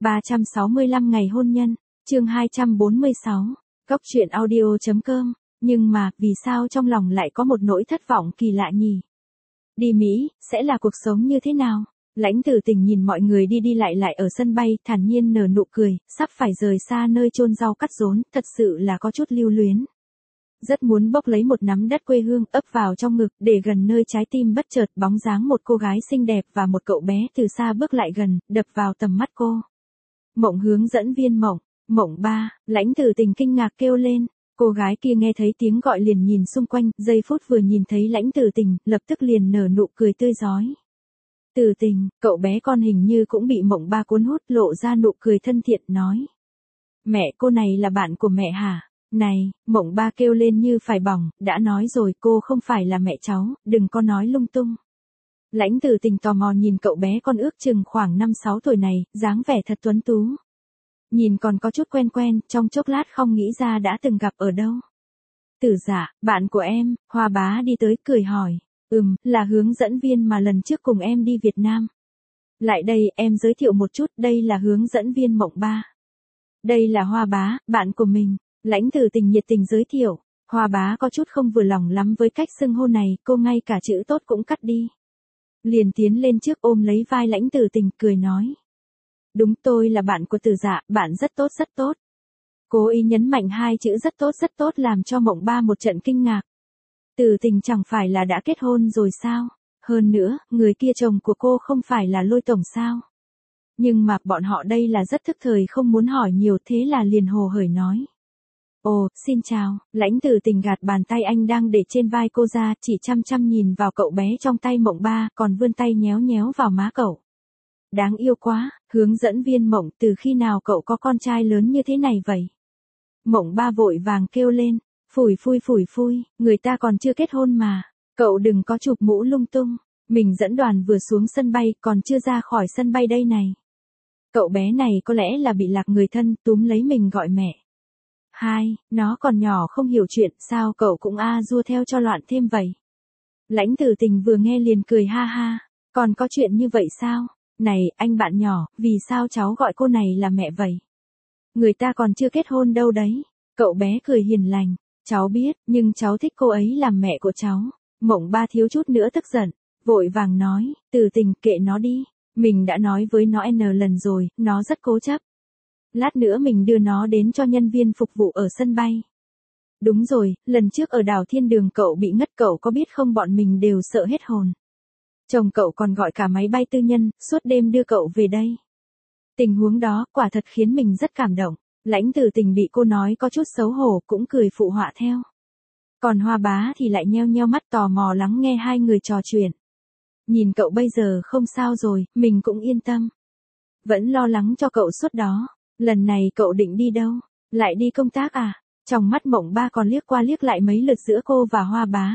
365 ngày hôn nhân, chương 246, Cốc truyện audio.com, nhưng mà, vì sao trong lòng lại có một nỗi thất vọng kỳ lạ nhỉ? Đi Mỹ, sẽ là cuộc sống như thế nào? Lãnh Tử Tình nhìn mọi người đi đi lại lại ở sân bay, thản nhiên nở nụ cười, sắp phải rời xa nơi chôn rau cắt rốn, thật sự là có chút lưu luyến. Rất muốn bốc lấy một nắm đất quê hương ấp vào trong ngực, để gần nơi trái tim bất chợt bóng dáng một cô gái xinh đẹp và một cậu bé từ xa bước lại gần, đập vào tầm mắt cô. Mộng hướng dẫn viên Mộng, Mộng ba, Lãnh Tử Tình kinh ngạc kêu lên. Cô gái kia nghe thấy tiếng gọi liền nhìn xung quanh, giây phút vừa nhìn thấy Lãnh Tử Tình, lập tức liền nở nụ cười tươi rói. Tử Tình, cậu bé con hình như cũng bị Mộng ba cuốn hút, lộ ra nụ cười thân thiện, nói. Mẹ cô này là bạn của mẹ hả? Này, Mộng ba kêu lên như phải bỏng, đã nói rồi cô không phải là mẹ cháu, đừng có nói lung tung. Lãnh Tử Tình tò mò nhìn cậu bé con ước chừng khoảng 5-6 tuổi này, dáng vẻ thật tuấn tú. Nhìn còn có chút quen quen, trong chốc lát không nghĩ ra đã từng gặp ở đâu. Tử Dạ, bạn của em, Hoa Bá đi tới cười hỏi. Là hướng dẫn viên mà lần trước cùng em đi Việt Nam. Lại đây, em giới thiệu một chút, đây là hướng dẫn viên Mộng ba. Đây là Hoa Bá, bạn của mình. Lãnh Tử Tình nhiệt tình giới thiệu. Hoa Bá có chút không vừa lòng lắm với cách xưng hô này, cô ngay cả chữ tốt cũng cắt đi. Liền tiến lên trước ôm lấy vai Lãnh Tử Tình, cười nói. Đúng, tôi là bạn của Tử Dạ, bạn rất tốt rất tốt. Cố ý nhấn mạnh hai chữ rất tốt làm cho Mộng ba một trận kinh ngạc. Tử Tình chẳng phải là đã kết hôn rồi sao? Hơn nữa, người kia chồng của cô không phải là Lôi tổng sao? Nhưng mà bọn họ đây là rất thức thời, không muốn hỏi nhiều, thế là liền hồ hởi nói. Ồ, xin chào. Lãnh Tử Tình gạt bàn tay anh đang để trên vai cô ra, chỉ chăm chăm nhìn vào cậu bé trong tay Mộng ba, còn vươn tay nhéo nhéo vào má cậu. Đáng yêu quá, hướng dẫn viên Mộng, từ khi nào cậu có con trai lớn như thế này vậy? Mộng ba vội vàng kêu lên, phủi phui, người ta còn chưa kết hôn mà, cậu đừng có chụp mũ lung tung, mình dẫn đoàn vừa xuống sân bay, còn chưa ra khỏi sân bay đây này. Cậu bé này có lẽ là bị lạc người thân, túm lấy mình gọi mẹ. Hai, nó còn nhỏ không hiểu chuyện, sao cậu cũng dua theo cho loạn thêm vậy? Lãnh Tử Tình vừa nghe liền cười ha ha, còn có chuyện như vậy sao? Này, anh bạn nhỏ, vì sao cháu gọi cô này là mẹ vậy? Người ta còn chưa kết hôn đâu đấy. Cậu bé cười hiền lành. Cháu biết, nhưng cháu thích cô ấy làm mẹ của cháu. Mộng ba thiếu chút nữa tức giận. Vội vàng nói, Tử Tình, kệ nó đi. Mình đã nói với nó N lần rồi, nó rất cố chấp. Lát nữa mình đưa nó đến cho nhân viên phục vụ ở sân bay. Đúng rồi, lần trước ở đảo Thiên Đường cậu bị ngất, cậu có biết không, bọn mình đều sợ hết hồn. Chồng cậu còn gọi cả máy bay tư nhân, suốt đêm đưa cậu về đây. Tình huống đó, quả thật khiến mình rất cảm động. Lãnh Tử Tình bị cô nói có chút xấu hổ, cũng cười phụ họa theo. Còn Hoa Bá thì lại nheo nheo mắt tò mò lắng nghe hai người trò chuyện. Nhìn cậu bây giờ không sao rồi, mình cũng yên tâm. Vẫn lo lắng cho cậu suốt đó. Lần này cậu định đi đâu? Lại đi công tác à? Trong mắt Mộng ba còn liếc qua liếc lại mấy lượt giữa cô và Hoa Bá.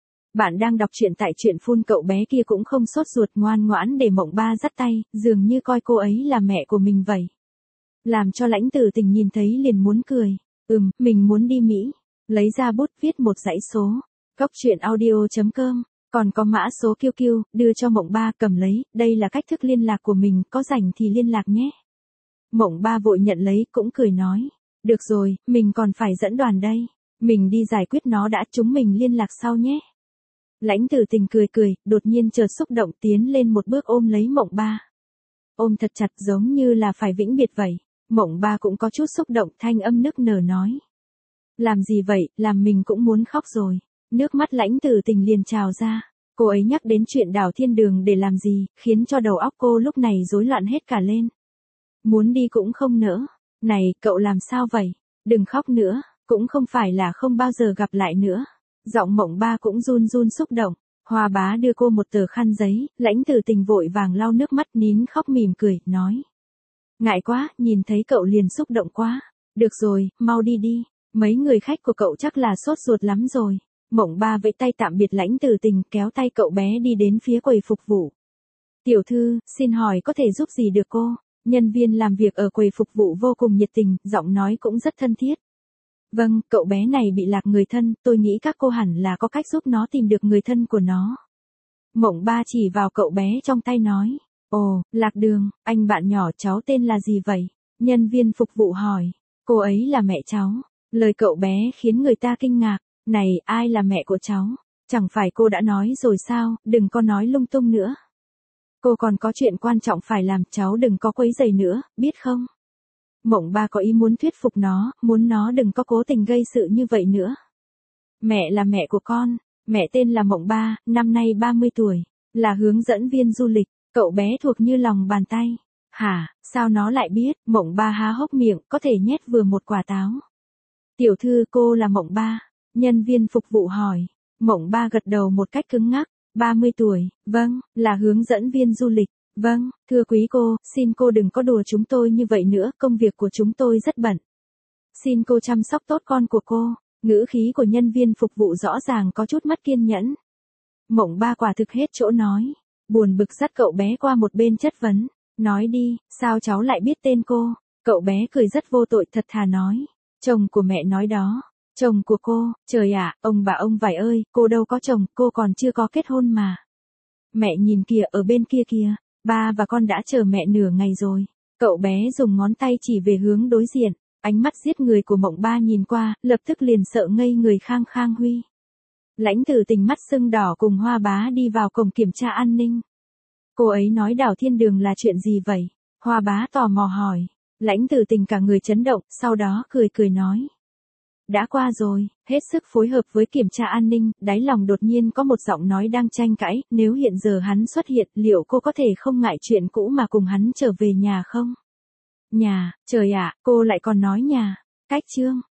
Bạn đang đọc truyện tại truyện phun, cậu bé kia cũng không sốt ruột, ngoan ngoãn để Mộng ba dắt tay, dường như coi cô ấy là mẹ của mình vậy. Làm cho Lãnh Tử Tình nhìn thấy liền muốn cười. Mình muốn đi Mỹ. Lấy ra bút viết một dãy số. Cốc truyện audio.com. Còn có mã số QQ, đưa cho Mộng ba, cầm lấy, đây là cách thức liên lạc của mình, có rảnh thì liên lạc nhé. Mộng ba vội nhận lấy, cũng cười nói. Được rồi, mình còn phải dẫn đoàn đây. Mình đi giải quyết nó đã, chúng mình liên lạc sau nhé. Lãnh Tử Tình cười, đột nhiên chợt xúc động tiến lên một bước ôm lấy Mộng ba. Ôm thật chặt giống như là phải vĩnh biệt vậy. Mộng ba cũng có chút xúc động, thanh âm nức nở nói. Làm gì vậy, làm mình cũng muốn khóc rồi. Nước mắt Lãnh Tử Tình liền trào ra. Cô ấy nhắc đến chuyện đảo Thiên Đường để làm gì, khiến cho đầu óc cô lúc này rối loạn hết cả lên. Muốn đi cũng không nỡ. Này, cậu làm sao vậy? Đừng khóc nữa, cũng không phải là không bao giờ gặp lại nữa. Giọng Mộng ba cũng run run xúc động. Hoa Bá đưa cô một tờ khăn giấy, Lãnh Tử Tình vội vàng lau nước mắt nín khóc mỉm cười, nói. Ngại quá, nhìn thấy cậu liền xúc động quá. Được rồi, mau đi đi. Mấy người khách của cậu chắc là sốt ruột lắm rồi. Mộng ba vẫy tay tạm biệt Lãnh Tử Tình, kéo tay cậu bé đi đến phía quầy phục vụ. Tiểu thư, xin hỏi có thể giúp gì được cô? Nhân viên làm việc ở quầy phục vụ vô cùng nhiệt tình, giọng nói cũng rất thân thiết. Vâng, cậu bé này bị lạc người thân, tôi nghĩ các cô hẳn là có cách giúp nó tìm được người thân của nó. Mộng ba chỉ vào cậu bé trong tay nói. Ồ, Lạc Đường, anh bạn nhỏ cháu tên là gì vậy? Nhân viên phục vụ hỏi. Cô ấy là mẹ cháu. Lời cậu bé khiến người ta kinh ngạc. Này, ai là mẹ của cháu? Chẳng phải cô đã nói rồi sao, đừng có nói lung tung nữa. Cô còn có chuyện quan trọng phải làm, cháu đừng có quấy rầy nữa, biết không? Mộng ba có ý muốn thuyết phục nó, muốn nó đừng có cố tình gây sự như vậy nữa. Mẹ là mẹ của con, mẹ tên là Mộng ba, năm nay 30 tuổi, là hướng dẫn viên du lịch, cậu bé thuộc như lòng bàn tay. Hả, sao nó lại biết? Mộng ba há hốc miệng, có thể nhét vừa một quả táo. Tiểu thư, cô là Mộng ba, nhân viên phục vụ hỏi. Mộng ba gật đầu một cách cứng ngắc. 30 tuổi, vâng, là hướng dẫn viên du lịch. Vâng, thưa quý cô, xin cô đừng có đùa chúng tôi như vậy nữa, công việc của chúng tôi rất bận. Xin cô chăm sóc tốt con của cô. Ngữ khí của nhân viên phục vụ rõ ràng có chút mất kiên nhẫn. Mộng ba quả thực hết chỗ nói. Buồn bực dắt cậu bé qua một bên chất vấn. Nói đi, sao cháu lại biết tên cô? Cậu bé cười rất vô tội thật thà nói. Chồng của mẹ nói đó. Chồng của cô, trời ạ, ông bà ông vải ơi, cô đâu có chồng, cô còn chưa có kết hôn mà. Mẹ nhìn kìa, ở bên kia kìa, ba và con đã chờ mẹ nửa ngày rồi. Cậu bé dùng ngón tay chỉ về hướng đối diện, ánh mắt giết người của Mộng ba nhìn qua, lập tức liền sợ ngây người. Khang Khang Huy. Lãnh Tử Tình mắt sưng đỏ cùng Hoa Bá đi vào cổng kiểm tra an ninh. Cô ấy nói đảo thiên đường là chuyện gì vậy? Hoa Bá tò mò hỏi. Lãnh Tử Tình cả người chấn động, sau đó cười cười nói. Đã qua rồi, hết sức phối hợp với kiểm tra an ninh, đáy lòng đột nhiên có một giọng nói đang tranh cãi, nếu hiện giờ hắn xuất hiện, liệu cô có thể không ngại chuyện cũ mà cùng hắn trở về nhà không? Nhà, trời ạ, cô lại còn nói nhà. Cách chương.